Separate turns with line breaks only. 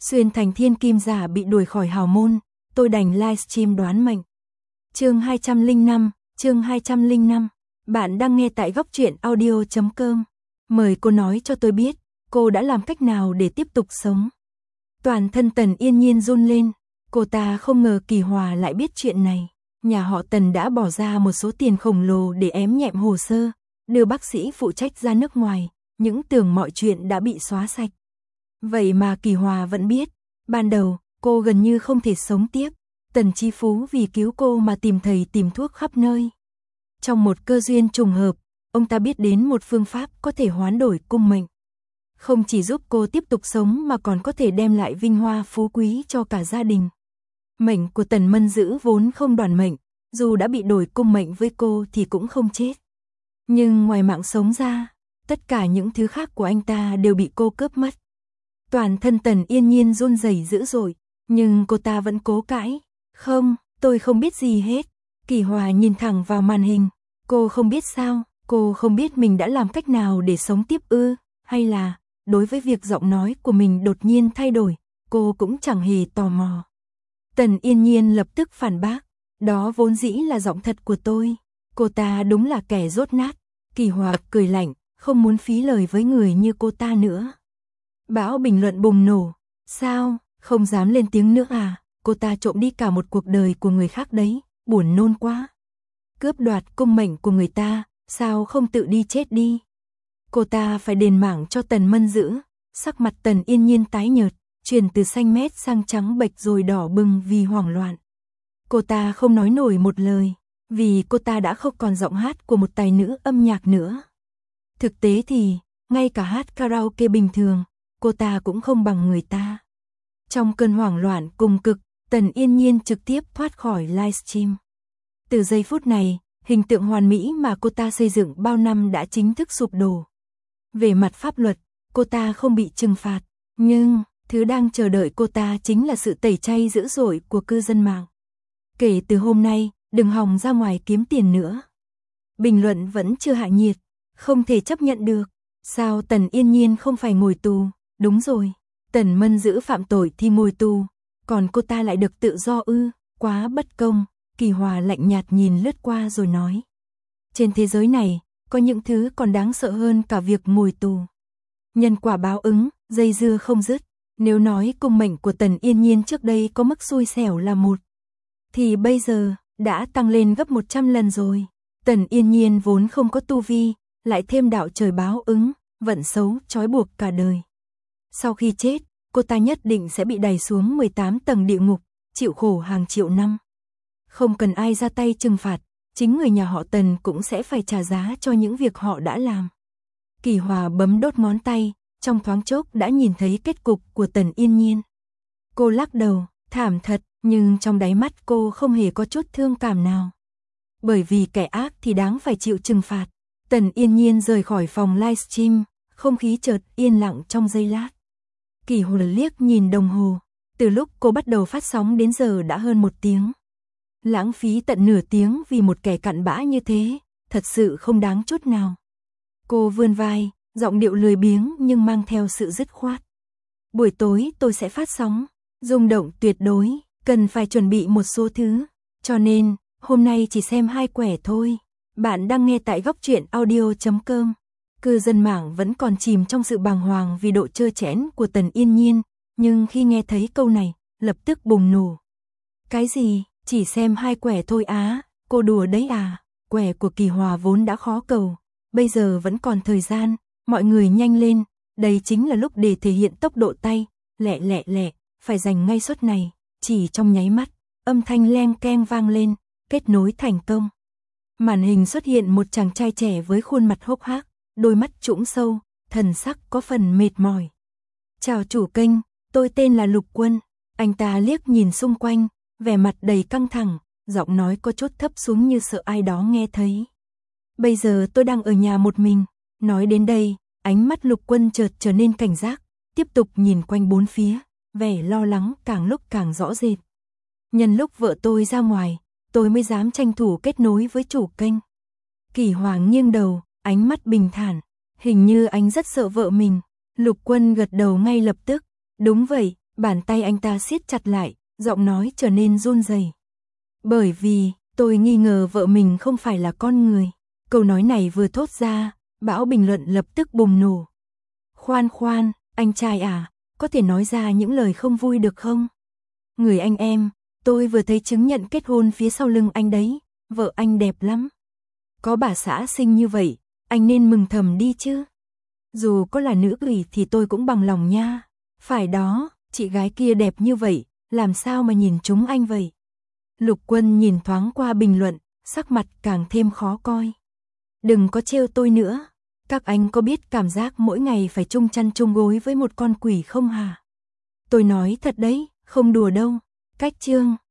Xuyên thành thiên kim giả bị đuổi khỏi hào môn, tôi đành livestream đoán mệnh. Chương 205. Bạn đang nghe tại góc truyện audio.com. Mời cô nói cho tôi biết, cô đã làm cách nào để tiếp tục sống. Toàn thân Tần Yên Nhiên run lên, cô ta không ngờ Kỳ Hòa lại biết chuyện này. Nhà họ Tần đã bỏ ra một số tiền khổng lồ để ém nhẹm hồ sơ, đưa bác sĩ phụ trách ra nước ngoài, những tưởng mọi chuyện đã bị xóa sạch. Vậy mà Kỳ Hòa vẫn biết, ban đầu, cô gần như không thể sống tiếp. Tần Chi Phú vì cứu cô mà tìm thầy tìm thuốc khắp nơi. Trong một cơ duyên trùng hợp, ông ta biết đến một phương pháp có thể hoán đổi cung mệnh. Không chỉ giúp cô tiếp tục sống mà còn có thể đem lại vinh hoa phú quý cho cả gia đình. Mệnh của Tần Mân Dữ vốn không đoản mệnh, dù đã bị đổi cung mệnh với cô thì cũng không chết. Nhưng ngoài mạng sống ra, tất cả những thứ khác của anh ta đều bị cô cướp mất. Toàn thân Tần Yên Nhiên run rẩy dữ dội, nhưng cô ta vẫn cố cãi. Không, tôi không biết gì hết. Kỳ Hòa nhìn thẳng vào màn hình. Cô không biết sao, cô không biết mình đã làm cách nào để sống tiếp ư, hay là, đối với việc giọng nói của mình đột nhiên thay đổi, cô cũng chẳng hề tò mò. Tần Yên Nhiên lập tức phản bác, đó vốn dĩ là giọng thật của tôi. Cô ta đúng là kẻ dốt nát. Kỳ Hòa cười lạnh, không muốn phí lời với người như cô ta nữa. Bão bình luận bùng nổ, sao, không dám lên tiếng nữa à, cô ta trộm đi cả một cuộc đời của người khác đấy, buồn nôn quá. Cướp đoạt cung mệnh của người ta, sao không tự đi chết đi. Cô ta phải đền mạng cho Tần Mân Dữ. Sắc mặt Tần Yên Nhiên tái nhợt, chuyển từ xanh mét sang trắng bệch rồi đỏ bừng vì hoảng loạn. Cô ta không nói nổi một lời, vì cô ta đã không còn giọng hát của một tài nữ âm nhạc nữa. Thực tế thì, ngay cả hát karaoke bình thường, cô ta cũng không bằng người ta. Trong cơn hoảng loạn cùng cực, Tần Yên Nhiên trực tiếp thoát khỏi livestream. Từ giây phút này, hình tượng hoàn mỹ mà cô ta xây dựng bao năm đã chính thức sụp đổ. Về mặt pháp luật, cô ta không bị trừng phạt, nhưng thứ đang chờ đợi cô ta chính là sự tẩy chay dữ dội của cư dân mạng. Kể từ hôm nay, đừng hòng ra ngoài kiếm tiền nữa. Bình luận vẫn chưa hạ nhiệt, không thể chấp nhận được. Sao Tần Yên Nhiên không phải ngồi tù? Đúng rồi, Tần Mân Dữ phạm tội thì ngồi tù, còn cô ta lại được tự do ư, quá bất công. Kỳ Hòa lạnh nhạt nhìn lướt qua rồi nói. Trên thế giới này, có những thứ còn đáng sợ hơn cả việc ngồi tù. Nhân quả báo ứng, dây dưa không dứt. Nếu nói cung mệnh của Tần Yên Nhiên trước đây có mức xui xẻo là 1, thì bây giờ, đã tăng lên gấp 100 lần rồi. Tần Yên Nhiên vốn không có tu vi, lại thêm đạo trời báo ứng, vận xấu trói buộc cả đời. Sau khi chết, cô ta nhất định sẽ bị đày xuống 18 tầng địa ngục, chịu khổ hàng triệu năm. Không cần ai ra tay trừng phạt, chính người nhà họ Tần cũng sẽ phải trả giá cho những việc họ đã làm. Kỳ Hòa bấm đốt ngón tay, trong thoáng chốc đã nhìn thấy kết cục của Tần Yên Nhiên. Cô lắc đầu, thảm thật, nhưng trong đáy mắt cô không hề có chút thương cảm nào. Bởi vì kẻ ác thì đáng phải chịu trừng phạt. Tần Yên Nhiên rời khỏi phòng livestream, không khí chợt yên lặng trong giây lát. Kỳ Hòa liếc nhìn đồng hồ, từ lúc cô bắt đầu phát sóng đến giờ đã hơn 1 tiếng. Lãng phí tận nửa tiếng vì một kẻ cặn bã như thế, thật sự không đáng chút nào. Cô vươn vai, giọng điệu lười biếng nhưng mang theo sự dứt khoát. Buổi tối tôi sẽ phát sóng, rung động tuyệt đối, cần phải chuẩn bị một số thứ, cho nên, hôm nay chỉ xem 2 quẻ thôi. Bạn đang nghe tại góc truyện audio.com. Cư dân mạng vẫn còn chìm trong sự bàng hoàng vì độ trơ trẽn của Tần Yên Nhiên, nhưng khi nghe thấy câu này, lập tức bùng nổ. Cái gì, chỉ xem 2 quẻ thôi á, cô đùa đấy à, quẻ của Kỳ Hòa vốn đã khó cầu, bây giờ vẫn còn thời gian, mọi người nhanh lên, đây chính là lúc để thể hiện tốc độ tay, lẹ, phải giành ngay suất này, chỉ trong nháy mắt, âm thanh leng keng vang lên, kết nối thành công. Màn hình xuất hiện một chàng trai trẻ với khuôn mặt hốc hác, đôi mắt trũng sâu, thần sắc có phần mệt mỏi. Chào chủ kênh, tôi tên là Lục Quân. Anh ta liếc nhìn xung quanh, vẻ mặt đầy căng thẳng, giọng nói có chút thấp xuống như sợ ai đó nghe thấy. Bây giờ tôi đang ở nhà một mình. Nói đến đây, ánh mắt Lục Quân chợt trở nên cảnh giác, tiếp tục nhìn quanh bốn phía, vẻ lo lắng càng lúc càng rõ rệt. Nhân lúc vợ tôi ra ngoài, tôi mới dám tranh thủ kết nối với chủ kênh. Kỳ Hòa nghiêng đầu, ánh mắt bình thản, hình như anh rất sợ vợ mình. Lục Quân gật đầu ngay lập tức, đúng vậy, Bàn tay anh ta siết chặt lại, giọng nói trở nên run rẩy. Bởi vì, tôi nghi ngờ vợ mình không phải là con người. Câu nói này vừa thốt ra, bão bình luận lập tức bùng nổ. Khoan khoan, anh trai à, có thể nói ra những lời không vui được không? Người anh em, tôi vừa thấy chứng nhận kết hôn phía sau lưng anh đấy, vợ anh đẹp lắm. Có bà xã xinh như vậy, anh nên mừng thầm đi chứ. Dù có là nữ quỷ thì tôi cũng bằng lòng nha. Phải đó, chị gái kia đẹp như vậy, làm sao mà nhìn chúng anh vậy? Lục Quân nhìn thoáng qua bình luận, sắc mặt càng thêm khó coi. Đừng có trêu tôi nữa. Các anh có biết cảm giác mỗi ngày phải chung chăn chung gối với một con quỷ không hả? Tôi nói thật đấy, không đùa đâu. Cách chương